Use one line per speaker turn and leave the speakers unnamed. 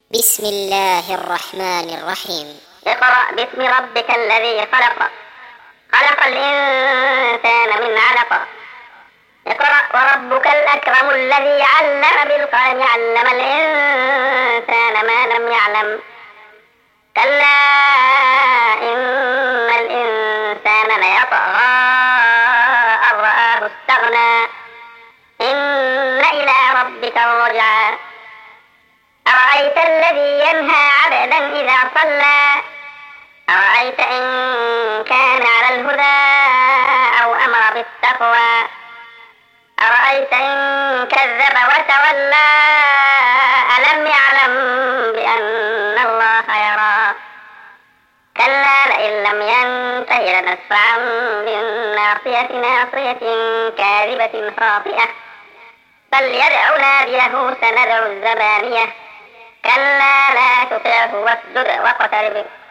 بسم الله الرحمن الرحيم.
اقرأ باسم ربك الذي خلق. خلق الإنسان من علق. اقرأ وربك الأكرم الذي علم بالقلم علم الإنسان ما لم يعلم. كلا إن الإنسان ليطغى أن رآه استغنى إن إلى ربك الرجعى. أرأيت الذي ينهى عبدا إذا صلى أرأيت إن كان على الهدى أو أمر بالتقوى أرأيت إن كذب وتولى ألم يعلم بأن الله يرى. كلا لئن لم ينته لنسفعا بالناصية ناصية كاذبة خاطئة فليدع ناديه سندع الزبانية. كلا لا تطعه واسجد واقترب